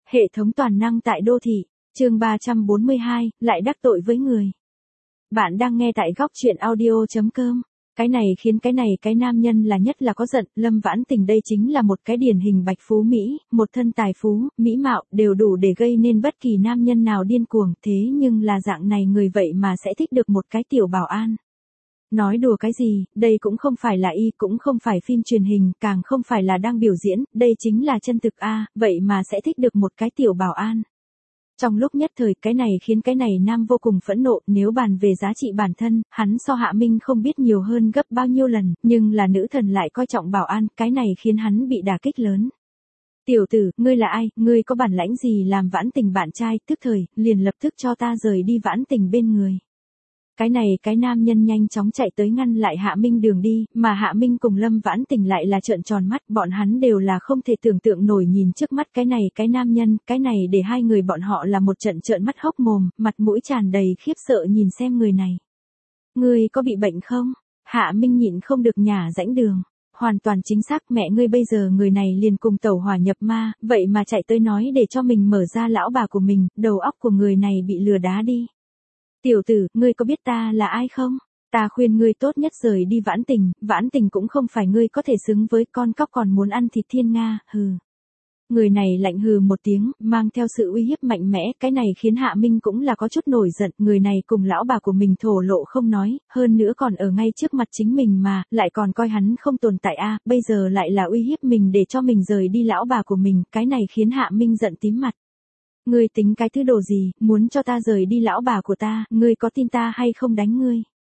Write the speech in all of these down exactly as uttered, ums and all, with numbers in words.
Hệ thống toàn năng tại đô thị, chương ba trăm bốn mươi hai, lại đắc tội với người. Bạn đang nghe tại góc truyện audio chấm com. Cái này khiến cái này cái nam nhân là nhất là có giận, Lâm Vãn Tình đây chính là một cái điển hình bạch phú Mỹ, một thân tài phú, mỹ mạo, đều đủ để gây nên bất kỳ nam nhân nào điên cuồng, thế nhưng là dạng này người vậy mà sẽ thích được một cái tiểu bảo an. Nói đùa cái gì, đây cũng không phải là y, cũng không phải phim truyền hình, càng không phải là đang biểu diễn, đây chính là chân thực a, vậy mà sẽ thích được một cái tiểu bảo an. Trong lúc nhất thời cái này khiến cái này nam vô cùng phẫn nộ, nếu bàn về giá trị bản thân, hắn so Hạ Minh không biết nhiều hơn gấp bao nhiêu lần, nhưng là nữ thần lại coi trọng bảo an, cái này khiến hắn bị đả kích lớn. Tiểu tử, ngươi là ai, ngươi có bản lãnh gì làm Vãn Tình bạn trai, tức thời, liền lập tức cho ta rời đi Vãn Tình bên người. Cái này cái nam nhân nhanh chóng chạy tới ngăn lại Hạ Minh đường đi, mà Hạ Minh cùng Lâm Vãn Tình lại là trợn tròn mắt, bọn hắn đều là không thể tưởng tượng nổi nhìn trước mắt cái này cái nam nhân, cái này để hai người bọn họ là một trận trợn mắt hốc mồm, mặt mũi tràn đầy khiếp sợ nhìn xem người này. Ngươi có bị bệnh không? Hạ Minh nhịn không được nhả rãnh đường. Hoàn toàn chính xác, mẹ ngươi bây giờ người này liền cùng tẩu hỏa nhập ma, vậy mà chạy tới nói để cho mình mở ra lão bà của mình, đầu óc của người này bị lừa đá đi. Tiểu tử, ngươi có biết ta là ai không? Ta khuyên ngươi tốt nhất rời đi Vãn Tình, Vãn Tình cũng không phải ngươi có thể xứng với, con cóc còn muốn ăn thịt thiên nga, hừ. Người này lạnh hừ một tiếng, mang theo sự uy hiếp mạnh mẽ, cái này khiến Hạ Minh cũng là có chút nổi giận, người này cùng lão bà của mình thổ lộ không nói, hơn nữa còn ở ngay trước mặt chính mình mà, lại còn coi hắn không tồn tại a, bây giờ lại là uy hiếp mình để cho mình rời đi lão bà của mình, cái này khiến Hạ Minh giận tím mặt. Ngươi tính cái thứ đồ gì, muốn cho ta rời đi lão bà của ta, ngươi có tin ta hay không đánh ngươi?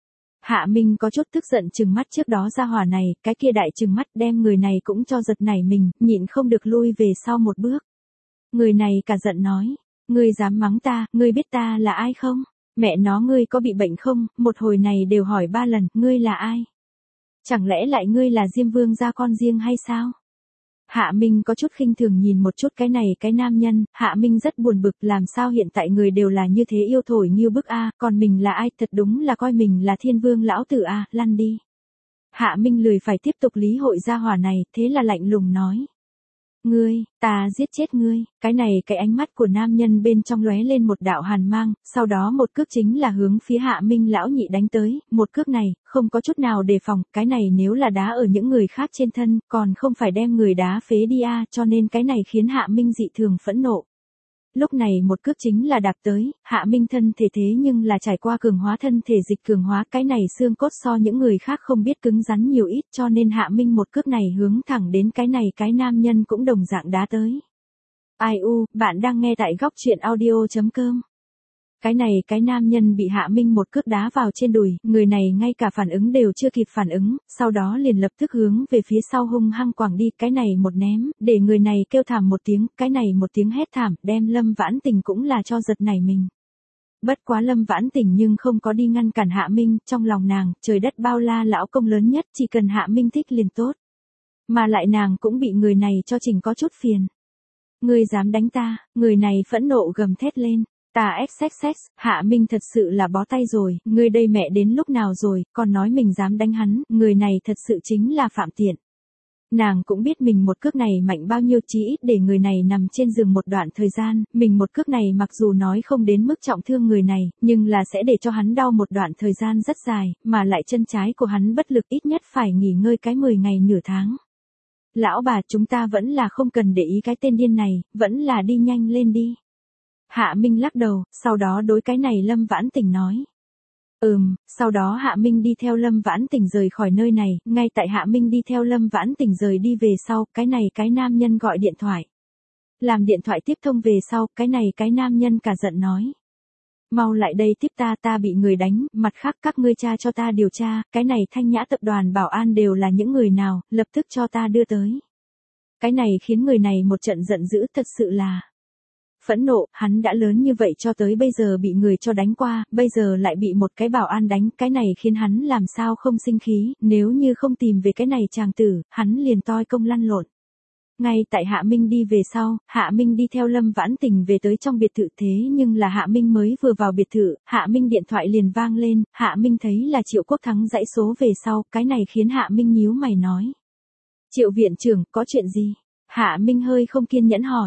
Hạ Minh có chút tức giận trừng mắt trước đó ra hỏa này, cái kia đại trừng mắt đem người này cũng cho giật nảy mình, nhịn không được lui về sau một bước. Người này cả giận nói, ngươi dám mắng ta, ngươi biết ta là ai không? Mẹ nó ngươi có bị bệnh không, một hồi này đều hỏi ba lần, ngươi là ai? Chẳng lẽ lại ngươi là Diêm Vương gia con riêng hay sao? Hạ Minh có chút khinh thường nhìn một chút cái này cái nam nhân, Hạ Minh rất buồn bực, làm sao hiện tại người đều là như thế yêu thổi như bức a, còn mình là ai, thật đúng là coi mình là thiên vương lão tử a, lăn đi. Hạ Minh lười phải tiếp tục lý hội gia hỏa này, thế là lạnh lùng nói. Ngươi, ta giết chết ngươi, cái này cái ánh mắt của nam nhân bên trong lóe lên một đạo hàn mang, sau đó một cước chính là hướng phía Hạ Minh lão nhị đánh tới, một cước này, không có chút nào đề phòng, cái này nếu là đá ở những người khác trên thân, còn không phải đem người đá phế đi a, cho nên cái này khiến Hạ Minh dị thường phẫn nộ. Lúc này một cước chính là đạp tới, Hạ Minh thân thể thế nhưng là trải qua cường hóa thân thể dịch cường hóa, cái này xương cốt so những người khác không biết cứng rắn nhiều ít, cho nên Hạ Minh một cước này hướng thẳng đến cái này cái nam nhân cũng đồng dạng đá tới. Ai u, bạn đang nghe tại góc truyện audio chấm com. Cái này cái nam nhân bị Hạ Minh một cước đá vào trên đùi, người này ngay cả phản ứng đều chưa kịp phản ứng, sau đó liền lập tức hướng về phía sau hung hăng quẳng đi, cái này một ném, để người này kêu thảm một tiếng, cái này một tiếng hét thảm, đem Lâm Vãn Tình cũng là cho giật nảy mình. Bất quá Lâm Vãn Tình nhưng không có đi ngăn cản Hạ Minh, trong lòng nàng, trời đất bao la lão công lớn nhất, chỉ cần Hạ Minh thích liền tốt. Mà lại nàng cũng bị người này cho chỉnh có chút phiền. Ngươi dám đánh ta, người này phẫn nộ gầm thét lên. Ta xx xx, Hạ Minh thật sự là bó tay rồi, ngươi đây mẹ đến lúc nào rồi, còn nói mình dám đánh hắn, người này thật sự chính là phạm tiện. Nàng cũng biết mình một cước này mạnh bao nhiêu, chí ít để người này nằm trên giường một đoạn thời gian, mình một cước này mặc dù nói không đến mức trọng thương người này, nhưng là sẽ để cho hắn đau một đoạn thời gian rất dài, mà lại chân trái của hắn bất lực ít nhất phải nghỉ ngơi cái mười ngày nửa tháng. Lão bà, chúng ta vẫn là không cần để ý cái tên điên này, vẫn là đi nhanh lên đi. Hạ Minh lắc đầu, sau đó đối cái này Lâm Vãn Tình nói. Ừm, sau đó Hạ Minh đi theo Lâm Vãn Tình rời khỏi nơi này, ngay tại Hạ Minh đi theo Lâm Vãn Tình rời đi về sau, cái này cái nam nhân gọi điện thoại. Làm điện thoại tiếp thông về sau, cái này cái nam nhân cả giận nói. Mau lại đây tiếp ta, ta bị người đánh, mặt khác các ngươi tra cho ta điều tra, cái này Thanh Nhã tập đoàn bảo an đều là những người nào, lập tức cho ta đưa tới. Cái này khiến người này một trận giận dữ, thật sự là phẫn nộ, hắn đã lớn như vậy cho tới bây giờ bị người cho đánh qua, bây giờ lại bị một cái bảo an đánh, cái này khiến hắn làm sao không sinh khí, nếu như không tìm về cái này chàng tử, hắn liền toi công lăn lộn. Ngay tại Hạ Minh đi về sau, Hạ Minh đi theo Lâm Vãn Tình về tới trong biệt thự, thế nhưng là Hạ Minh mới vừa vào biệt thự, Hạ Minh điện thoại liền vang lên, Hạ Minh thấy là Triệu Quốc Thắng dãy số về sau, cái này khiến Hạ Minh nhíu mày nói. Triệu viện trưởng, có chuyện gì? Hạ Minh hơi không kiên nhẫn hỏi.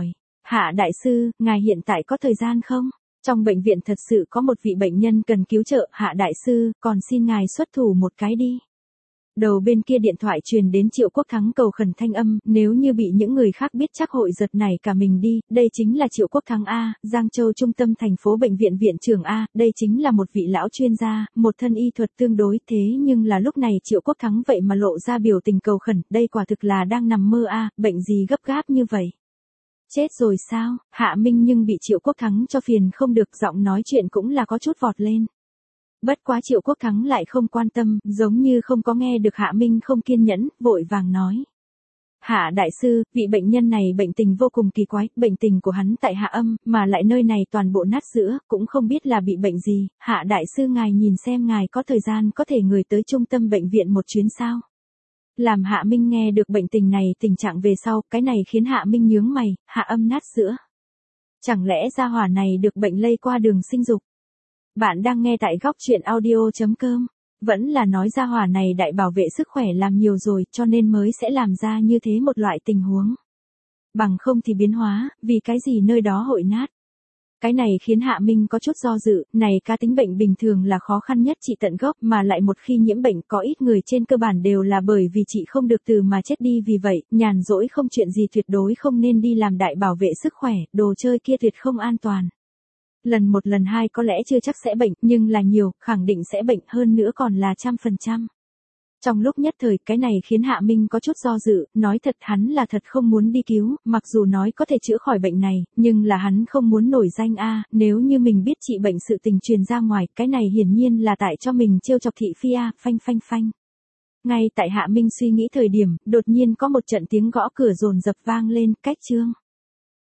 Hạ đại sư, ngài hiện tại có thời gian không? Trong bệnh viện thật sự có một vị bệnh nhân cần cứu trợ, Hạ đại sư, còn xin ngài xuất thủ một cái đi. Đầu bên kia điện thoại truyền đến Triệu Quốc Thắng cầu khẩn thanh âm, nếu như bị những người khác biết chắc hội giật nảy cả mình đi, đây chính là Triệu Quốc Thắng A, Giang Châu trung tâm thành phố bệnh viện viện trưởng A, đây chính là một vị lão chuyên gia, một thân y thuật tương đối, thế nhưng là lúc này Triệu Quốc Thắng vậy mà lộ ra biểu tình cầu khẩn, đây quả thực là đang nằm mơ A, bệnh gì gấp gáp như vậy. Chết rồi sao? Hạ Minh nhưng bị Triệu Quốc Thắng cho phiền không được, giọng nói chuyện cũng là có chút vọt lên. Bất quá Triệu Quốc Thắng lại không quan tâm, giống như không có nghe được Hạ Minh không kiên nhẫn, vội vàng nói. Hạ đại sư, vị bệnh nhân này bệnh tình vô cùng kỳ quái, bệnh tình của hắn tại hạ âm, mà lại nơi này toàn bộ nát giữa, cũng không biết là bị bệnh gì, Hạ đại sư ngài nhìn xem ngài có thời gian có thể người tới trung tâm bệnh viện một chuyến sao. Làm Hạ Minh nghe được bệnh tình này tình trạng về sau, cái này khiến Hạ Minh nhướng mày, hạ âm nát giữa. Chẳng lẽ gia hỏa này được bệnh lây qua đường sinh dục? Bạn đang nghe tại góc chuyện audio chấm com. Vẫn là nói gia hỏa này đại bảo vệ sức khỏe làm nhiều rồi cho nên mới sẽ làm ra như thế một loại tình huống. Bằng không thì biến hóa, vì cái gì nơi đó hội nát. Cái này khiến Hạ Minh có chút do dự, này cá tính bệnh bình thường là khó khăn nhất trị tận gốc mà lại một khi nhiễm bệnh có ít người trên cơ bản đều là bởi vì trị không được từ mà chết đi vì vậy, nhàn rỗi không chuyện gì tuyệt đối không nên đi làm đại bảo vệ sức khỏe, đồ chơi kia tuyệt không an toàn. Lần một lần hai có lẽ chưa chắc sẽ bệnh, nhưng là nhiều, khẳng định sẽ bệnh hơn nữa còn là trăm phần trăm. Trong lúc nhất thời cái này khiến Hạ Minh có chút do dự, nói thật hắn là thật không muốn đi cứu, mặc dù nói có thể chữa khỏi bệnh này, nhưng là hắn không muốn nổi danh a, nếu như mình biết trị bệnh sự tình truyền ra ngoài, cái này hiển nhiên là tại cho mình trêu chọc thị phi a, phanh phanh phanh. Ngay tại Hạ Minh suy nghĩ thời điểm, đột nhiên có một trận tiếng gõ cửa dồn dập vang lên, cách chương.